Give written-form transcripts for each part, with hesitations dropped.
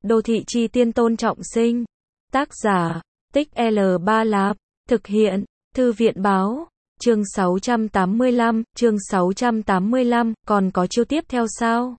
Đô thị chi tiên Tôn Trọng Sinh. Tác giả, Tích L3 Lạp. Thực hiện, Thư viện báo. Chương 685, còn có chiêu tiếp theo sao?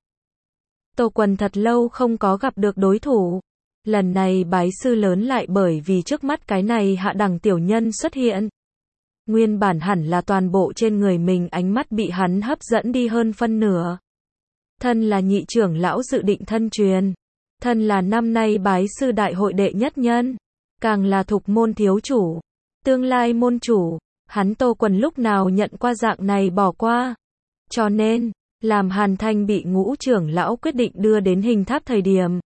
Tô Quần thật lâu không có gặp được đối thủ. Lần này bái sư lớn lại bởi vì trước mắt cái này hạ đẳng tiểu nhân xuất hiện. Nguyên bản hẳn là toàn bộ trên người mình ánh mắt bị hắn hấp dẫn đi hơn phân nửa. Thân là nhị trưởng lão dự định thân truyền. Thân là năm nay bái sư đại hội đệ nhất nhân. Càng là thục môn thiếu chủ. Tương lai môn chủ. Hắn Tô Quần lúc nào nhận qua dạng này bỏ qua. Cho nên, làm Hàn Thanh bị ngũ trưởng lão quyết định đưa đến hình tháp thời điểm.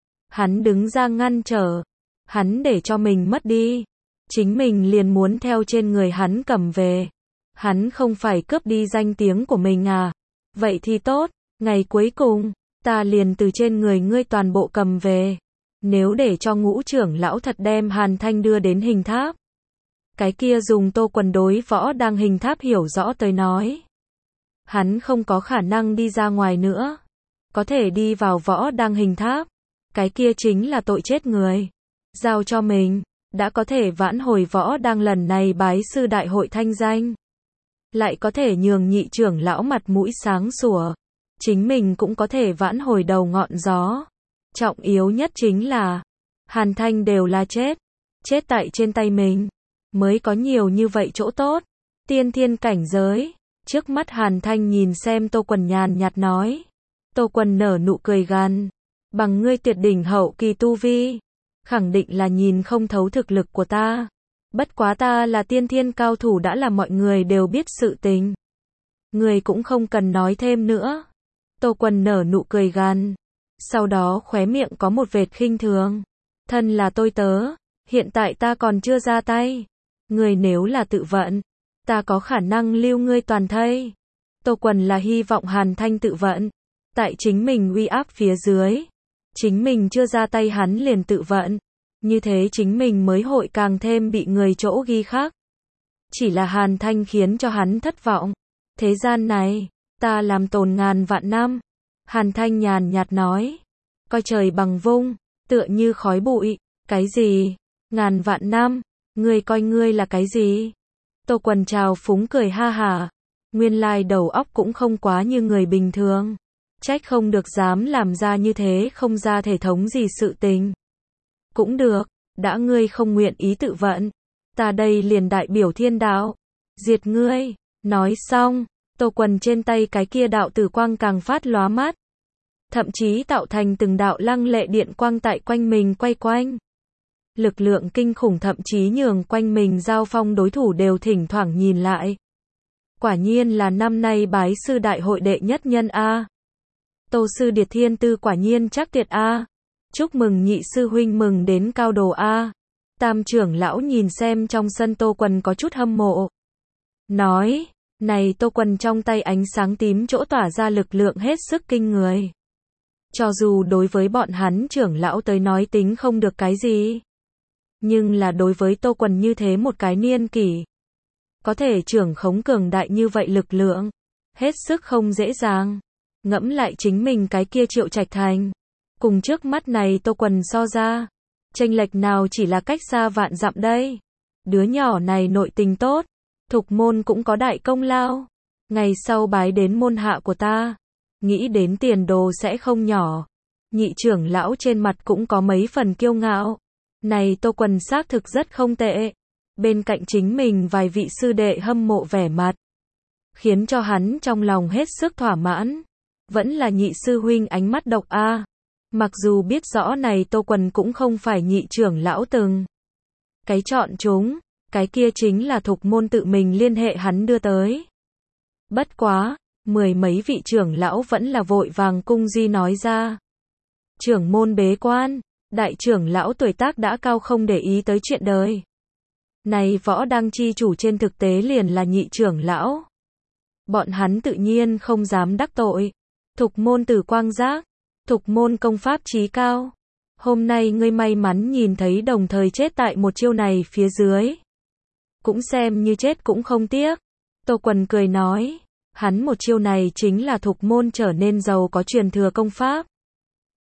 Hắn đứng ra ngăn trở. Hắn để cho mình mất đi. Chính mình liền muốn theo trên người hắn cầm về. Hắn không phải cướp đi danh tiếng của mình à. Vậy thì tốt, ngày cuối cùng, ta liền từ trên người ngươi toàn bộ cầm về. Nếu để cho ngũ trưởng lão thật đem Hàn Thanh đưa đến hình tháp. Cái kia dùng Tô Quần đối võ đang hình tháp hiểu rõ tới nói. Hắn không có khả năng đi ra ngoài nữa. Có thể đi vào võ đang hình tháp. Cái kia chính là tội chết người. Giao cho mình, đã có thể vãn hồi võ đang lần này bái sư đại hội thanh danh. Lại có thể nhường nhị trưởng lão mặt mũi sáng sủa. Chính mình cũng có thể vãn hồi đầu ngọn gió. Trọng yếu nhất chính là, Hàn Thanh đều là chết. Chết tại trên tay mình. Mới có nhiều như vậy chỗ tốt. Tiên thiên cảnh giới. Trước mắt Hàn Thanh nhìn xem Tô Quần nhàn nhạt nói. Tô Quần nở nụ cười gằn. Bằng ngươi tuyệt đỉnh hậu kỳ tu vi. Khẳng định là nhìn không thấu thực lực của ta. Bất quá ta là tiên thiên cao thủ đã là mọi người đều biết sự tình. Người cũng không cần nói thêm nữa. Tô Quần nở nụ cười gằn. Sau đó khóe miệng có một vệt khinh thường. Thân là tôi tớ. Hiện tại ta còn chưa ra tay. Người nếu là tự vận. Ta có khả năng lưu ngươi toàn thây. Tô Quần là hy vọng Hàn Thanh tự vận. Tại chính mình uy áp phía dưới. Chính mình chưa ra tay hắn liền tự vận. Như thế chính mình mới hội càng thêm bị người chỗ ghi khắc. Chỉ là Hàn Thanh khiến cho hắn thất vọng. Thế gian này, ta làm tồn ngàn vạn năm. Hàn Thanh nhàn nhạt nói. Coi trời bằng vung, tựa như khói bụi. Cái gì? Ngàn vạn năm? Ngươi coi ngươi là cái gì? Tô Quần trào phúng cười ha hả. Nguyên lai đầu óc cũng không quá như người bình thường. Trách không được dám làm ra như thế không ra thể thống gì sự tình. Cũng được, đã ngươi không nguyện ý tự vận. Ta đây liền đại biểu thiên đạo. Diệt ngươi. Nói xong, Tô Quần trên tay cái kia đạo tử quang càng phát lóa mắt. Thậm chí tạo thành từng đạo lăng lệ điện quang tại quanh mình quay quanh. Lực lượng kinh khủng thậm chí nhường quanh mình giao phong đối thủ đều thỉnh thoảng nhìn lại. Quả nhiên là năm nay bái sư đại hội đệ nhất nhân A. Tô sư điệt thiên tư quả nhiên chắc tuyệt A. Chúc mừng nhị sư huynh mừng đến cao đồ A. Tam trưởng lão nhìn xem trong sân Tô Quần có chút hâm mộ. Nói, này Tô Quần trong tay ánh sáng tím chỗ tỏa ra lực lượng hết sức kinh người. Cho dù đối với bọn hắn trưởng lão tới nói tính không được cái gì. Nhưng là đối với Tô Quần như thế một cái niên kỷ. Có thể trưởng khống cường đại như vậy lực lượng. Hết sức không dễ dàng. Ngẫm lại chính mình cái kia Triệu Trạch Thành. Cùng trước mắt này Tô Quần so ra. Chênh lệch nào chỉ là cách xa vạn dặm đây. Đứa nhỏ này nội tình tốt. Thục môn cũng có đại công lao. Ngày sau bái đến môn hạ của ta. Nghĩ đến tiền đồ sẽ không nhỏ. Nhị trưởng lão trên mặt cũng có mấy phần kiêu ngạo. Này Tô Quần xác thực rất không tệ. Bên cạnh chính mình vài vị sư đệ hâm mộ vẻ mặt. Khiến cho hắn trong lòng hết sức thỏa mãn. Vẫn là nhị sư huynh ánh mắt độc a. Mặc dù biết rõ này Tô Quần cũng không phải nhị trưởng lão từng. Cái chọn chúng, cái kia chính là thục môn tự mình liên hệ hắn đưa tới. Bất quá, mười mấy vị trưởng lão vẫn là vội vàng cung di nói ra. Trưởng môn bế quan, đại trưởng lão tuổi tác đã cao không để ý tới chuyện đời. Này võ đang chi chủ trên thực tế liền là nhị trưởng lão. Bọn hắn tự nhiên không dám đắc tội. Thục môn tử quang giác, thục môn công pháp chí cao. Hôm nay ngươi may mắn nhìn thấy đồng thời chết tại một chiêu này phía dưới. Cũng xem như chết cũng không tiếc. Tô Quần cười nói, hắn một chiêu này chính là thục môn trở nên giàu có truyền thừa công pháp.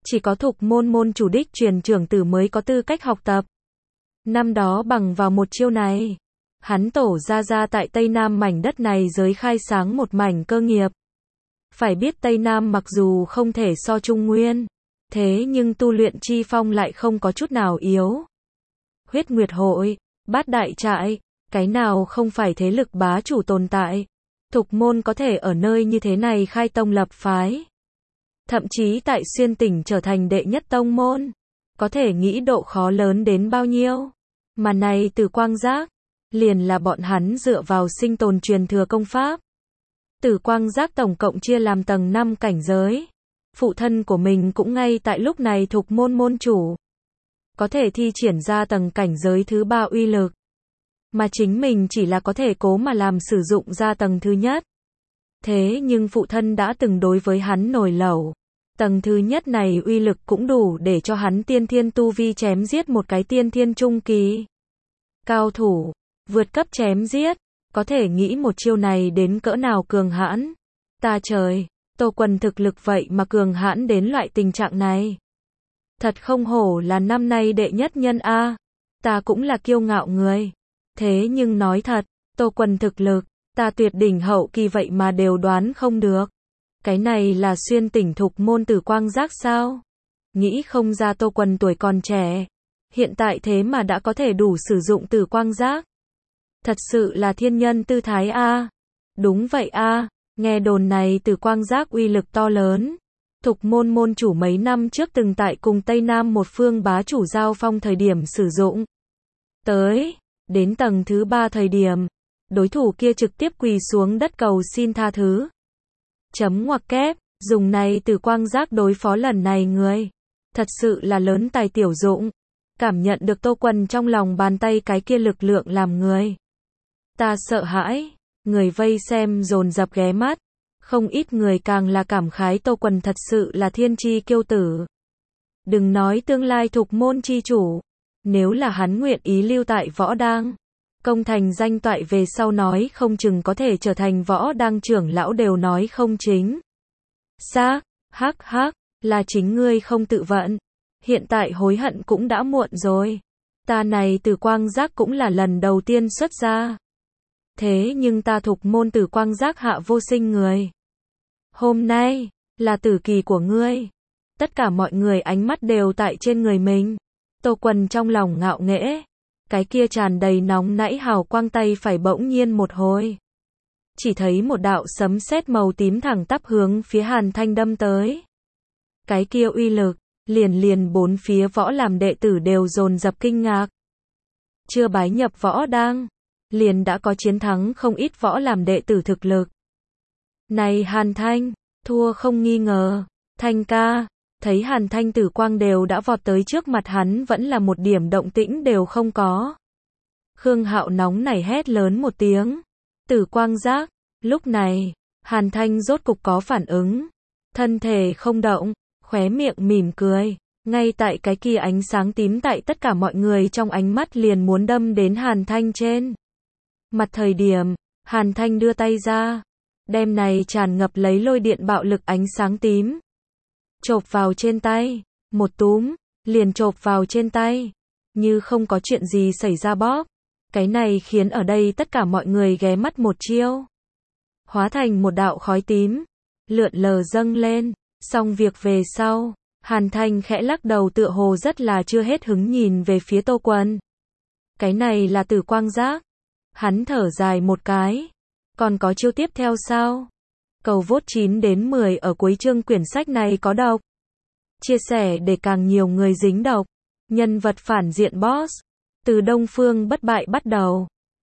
Chỉ có Thục Môn môn chủ đích truyền trưởng tử mới có tư cách học tập. Năm đó bằng vào một chiêu này, hắn tổ ra tại Tây Nam mảnh đất này giới khai sáng một mảnh cơ nghiệp. Phải biết Tây Nam mặc dù không thể so Trung Nguyên, thế nhưng tu luyện chi phong lại không có chút nào yếu. Huyết Nguyệt Hội, Bát Đại Trại, cái nào không phải thế lực bá chủ tồn tại. Thục môn có thể ở nơi như thế này khai tông lập phái. Thậm chí tại xuyên tỉnh trở thành đệ nhất tông môn. Có thể nghĩ độ khó lớn đến bao nhiêu. Mà này Tử Quang Giác, liền là bọn hắn dựa vào sinh tồn truyền thừa công pháp. Tử Quang Giác tổng cộng chia làm tầng 5 cảnh giới. Phụ thân của mình cũng ngay tại lúc này Thục môn môn chủ. Có thể thi triển ra tầng cảnh giới thứ 3 uy lực. Mà chính mình chỉ là có thể cố mà làm sử dụng ra tầng thứ nhất. Thế nhưng phụ thân đã từng đối với hắn nổi lẩu. Tầng thứ nhất này uy lực cũng đủ để cho hắn tiên thiên tu vi chém giết một cái tiên thiên trung kỳ. Cao thủ, vượt cấp chém giết, có thể nghĩ một chiêu này đến cỡ nào cường hãn. Ta trời, Tô Quần thực lực vậy mà cường hãn đến loại tình trạng này. Thật không hổ là năm nay đệ nhất nhân A. Ta cũng là kiêu ngạo người. Thế nhưng nói thật, Tô Quần thực lực, ta tuyệt đỉnh hậu kỳ vậy mà đều đoán không được. Cái này là xuyên tỉnh Thục môn Tử Quang Giác sao? Nghĩ không ra Tô Quần tuổi còn trẻ. Hiện tại thế mà đã có thể đủ sử dụng Tử Quang Giác. Thật sự là thiên nhân tư thái A. Đúng vậy A, nghe đồn này Tử Quang Giác uy lực to lớn. Thục môn môn chủ mấy năm trước từng tại cùng Tây Nam một phương bá chủ giao phong thời điểm sử dụng. Đến tầng thứ 3 thời điểm, đối thủ kia trực tiếp quỳ xuống đất cầu xin tha thứ. Chấm ngoặc kép, dùng này Tử Quang Giác đối phó lần này người. Thật sự là lớn tài tiểu dụng. Cảm nhận được Tô Quần trong lòng bàn tay cái kia lực lượng làm người. Ta sợ hãi, người vây xem dồn dập ghé mắt. Không ít người càng là cảm khái Tô Quần thật sự là thiên chi kiêu tử. Đừng nói tương lai Thục môn chi chủ. Nếu là hắn nguyện ý lưu tại Võ Đang, công thành danh toại về sau nói không chừng có thể trở thành Võ Đang trưởng lão đều nói không chính. Xác, hắc, là chính ngươi không tự vận. Hiện tại hối hận cũng đã muộn rồi. Ta này Tử Quang Giác cũng là lần đầu tiên xuất ra. Thế nhưng ta Thục môn Tử Quang Giác hạ vô sinh người. Hôm nay, là tử kỳ của ngươi. Tất cả mọi người ánh mắt đều tại trên người mình. Tô Quần trong lòng ngạo nghễ. Cái kia tràn đầy nóng nãy hào quang tay phải bỗng nhiên một hồi. Chỉ thấy một đạo sấm sét màu tím thẳng tắp hướng phía Hàn Thanh đâm tới. Cái kia uy lực, liền bốn phía võ làm đệ tử đều dồn dập kinh ngạc. Chưa bái nhập Võ Đang, liền đã có chiến thắng không ít võ làm đệ tử thực lực. Này Hàn Thanh, thua không nghi ngờ. Thanh ca, thấy Hàn Thanh tử quang đều đã vọt tới trước mặt hắn vẫn là một điểm động tĩnh đều không có. Khương Hạo nóng nảy hét lớn một tiếng. Tử Quang Giác, lúc này, Hàn Thanh rốt cục có phản ứng. Thân thể không động, khóe miệng mỉm cười. Ngay tại cái kia ánh sáng tím tại tất cả mọi người trong ánh mắt liền muốn đâm đến Hàn Thanh trên mặt thời điểm, Hàn Thanh đưa tay ra. Đem này tràn ngập lấy lôi điện bạo lực ánh sáng tím. Chộp vào trên tay, một túm, liền chộp vào trên tay. Như không có chuyện gì xảy ra bóp. Cái này khiến ở đây tất cả mọi người ghé mắt một chiêu. Hóa thành một đạo khói tím. Lượn lờ dâng lên. Xong việc về sau, Hàn Thanh khẽ lắc đầu tựa hồ rất là chưa hết hứng nhìn về phía Tô Quần. Cái này là Tử Quang Giác. Hắn thở dài một cái. Còn có chiêu tiếp theo sao? Cầu vote 9 đến 10 ở cuối chương quyển sách này có đọc. Chia sẻ để càng nhiều người dính đọc. Nhân vật phản diện boss. Từ Đông Phương bất bại bắt đầu.